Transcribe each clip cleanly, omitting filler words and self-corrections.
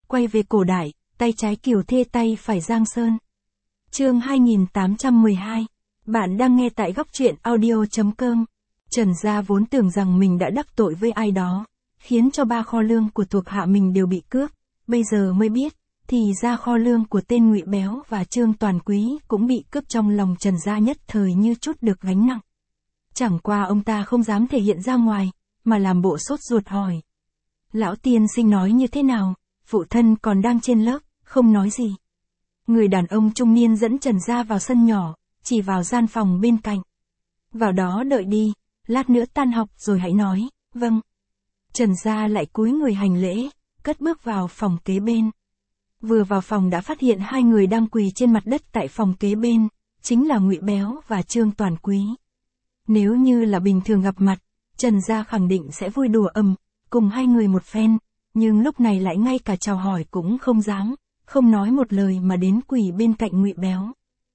quay về cổ đại, tay trái Kiều Thê tay phải Giang Sơn. Chương 2812. Bạn đang nghe tại góc truyện audio.com. Trần Gia vốn tưởng rằng mình đã đắc tội với ai đó, khiến cho 3 kho lương của thuộc hạ mình đều bị cướp, bây giờ mới biết, thì ra kho lương của tên Ngụy Béo và Trương Toàn Quý cũng bị cướp. Trong lòng Trần Gia nhất thời như chút được gánh nặng. Chẳng qua ông ta không dám thể hiện ra ngoài, mà làm bộ sốt ruột hỏi. Lão tiên sinh nói như thế nào? Phụ thân còn đang trên lớp, không nói gì. Người đàn ông trung niên dẫn Trần Gia vào sân nhỏ, chỉ vào gian phòng bên cạnh. Vào đó đợi đi, lát nữa tan học rồi hãy nói. Vâng. Trần Gia lại cúi người hành lễ, cất bước vào phòng kế bên. Vừa vào phòng đã phát hiện 2 người đang quỳ trên mặt đất tại phòng kế bên, chính là Ngụy Béo và Trương Toàn Quý. Nếu như là bình thường gặp mặt, Trần Gia khẳng định sẽ vui đùa cùng 2 người một phen, nhưng lúc này lại ngay cả chào hỏi cũng không dám, không nói một lời mà đến quỳ bên cạnh Ngụy Béo.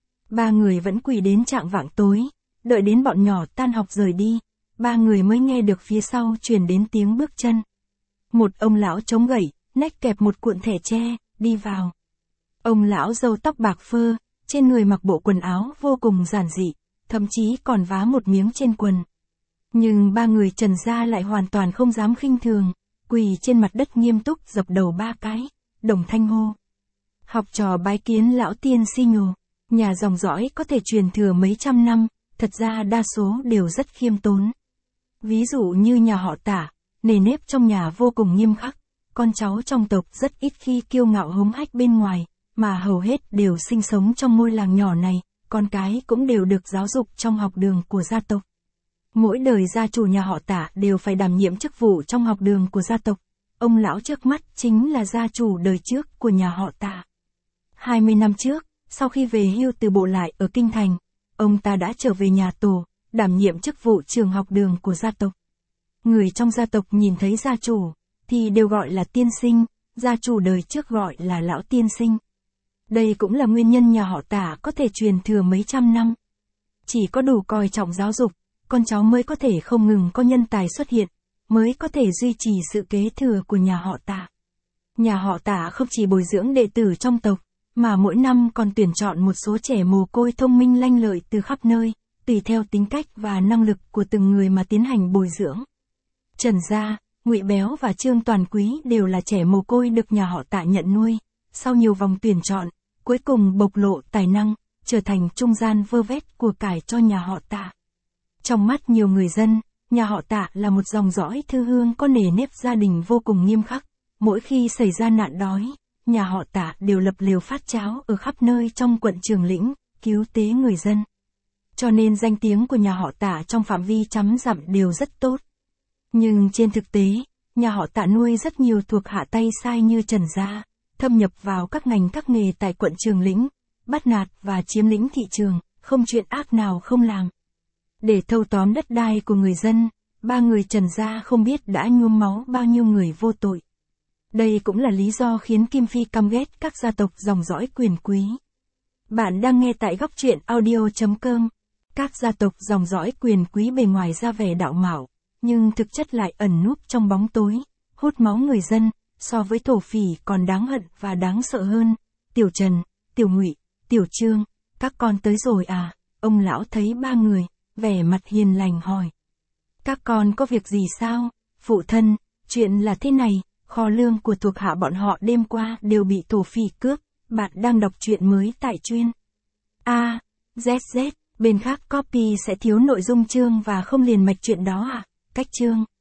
3 người vẫn quỳ đến chạng vạng tối, đợi đến bọn nhỏ tan học rời đi, 3 người mới nghe được phía sau truyền đến tiếng bước chân. Một ông lão chống gậy, nách kẹp một cuộn thẻ tre, đi vào. Ông lão râu tóc bạc phơ, trên người mặc bộ quần áo vô cùng giản dị, thậm chí còn vá một miếng trên quần. Nhưng 3 người Trần Gia lại hoàn toàn không dám khinh thường, quỳ trên mặt đất nghiêm túc dập đầu 3 cái, đồng thanh hô. Học trò bái kiến lão tiên sinh ồ, nhà dòng dõi có thể truyền thừa mấy trăm năm, thật ra đa số đều rất khiêm tốn. Ví dụ như nhà họ Tả, nề nếp trong nhà vô cùng nghiêm khắc, con cháu trong tộc rất ít khi kiêu ngạo hống hách bên ngoài, mà hầu hết đều sinh sống trong ngôi làng nhỏ này, con cái cũng đều được giáo dục trong học đường của gia tộc. Mỗi đời gia chủ nhà họ Tả đều phải đảm nhiệm chức vụ trong học đường của gia tộc. Ông lão trước mắt chính là gia chủ đời trước của nhà họ Tả. 20 năm trước, sau khi về hưu từ bộ lại ở Kinh Thành, ông ta đã trở về nhà tổ, đảm nhiệm chức vụ trường học đường của gia tộc. Người trong gia tộc nhìn thấy gia chủ, thì đều gọi là tiên sinh, gia chủ đời trước gọi là lão tiên sinh. Đây cũng là nguyên nhân nhà họ Tả có thể truyền thừa mấy trăm năm. Chỉ có đủ coi trọng giáo dục, con cháu mới có thể không ngừng có nhân tài xuất hiện, mới có thể duy trì sự kế thừa của nhà họ Tả. Nhà họ Tả không chỉ bồi dưỡng đệ tử trong tộc, mà mỗi năm còn tuyển chọn một số trẻ mồ côi thông minh lanh lợi từ khắp nơi, tùy theo tính cách và năng lực của từng người mà tiến hành bồi dưỡng. Trần Gia, Ngụy Béo và Trương Toàn Quý đều là trẻ mồ côi được nhà họ Tả nhận nuôi, sau nhiều vòng tuyển chọn, cuối cùng bộc lộ tài năng, trở thành trung gian vơ vét của cải cho nhà họ Tả. Trong mắt nhiều người dân, nhà họ Tả là một dòng dõi thư hương có nề nếp gia đình vô cùng nghiêm khắc. Mỗi khi xảy ra nạn đói, nhà họ Tả đều lập lều phát cháo ở khắp nơi trong quận Trường Lĩnh, cứu tế người dân. Cho nên danh tiếng của nhà họ Tả trong phạm vi trăm dặm đều rất tốt. Nhưng trên thực tế, nhà họ Tả nuôi rất nhiều thuộc hạ tay sai như Trần Gia, thâm nhập vào các ngành các nghề tại quận Trường Lĩnh, bắt nạt và chiếm lĩnh thị trường, không chuyện ác nào không làm. Để thâu tóm đất đai của người dân, 3 người Trần Gia không biết đã nhuốm máu bao nhiêu người vô tội. Đây cũng là lý do khiến Kim Phi căm ghét các gia tộc dòng dõi quyền quý. Bạn đang nghe tại góc truyện audio.com. Các gia tộc dòng dõi quyền quý bề ngoài ra vẻ đạo mạo, nhưng thực chất lại ẩn núp trong bóng tối, hút máu người dân, so với thổ phỉ còn đáng hận và đáng sợ hơn. Tiểu Trần, Tiểu Ngụy, Tiểu Trương, các con tới rồi à? Ông lão thấy 3 người, vẻ mặt hiền lành hỏi. Các con có việc gì sao? Phụ thân, chuyện là thế này, kho lương của thuộc hạ bọn họ đêm qua đều bị thổ phỉ cướp, bạn đang đọc truyện mới tại chuyên ZZ, bên khác copy sẽ thiếu nội dung chương và không liền mạch chuyện đó à? Cách chương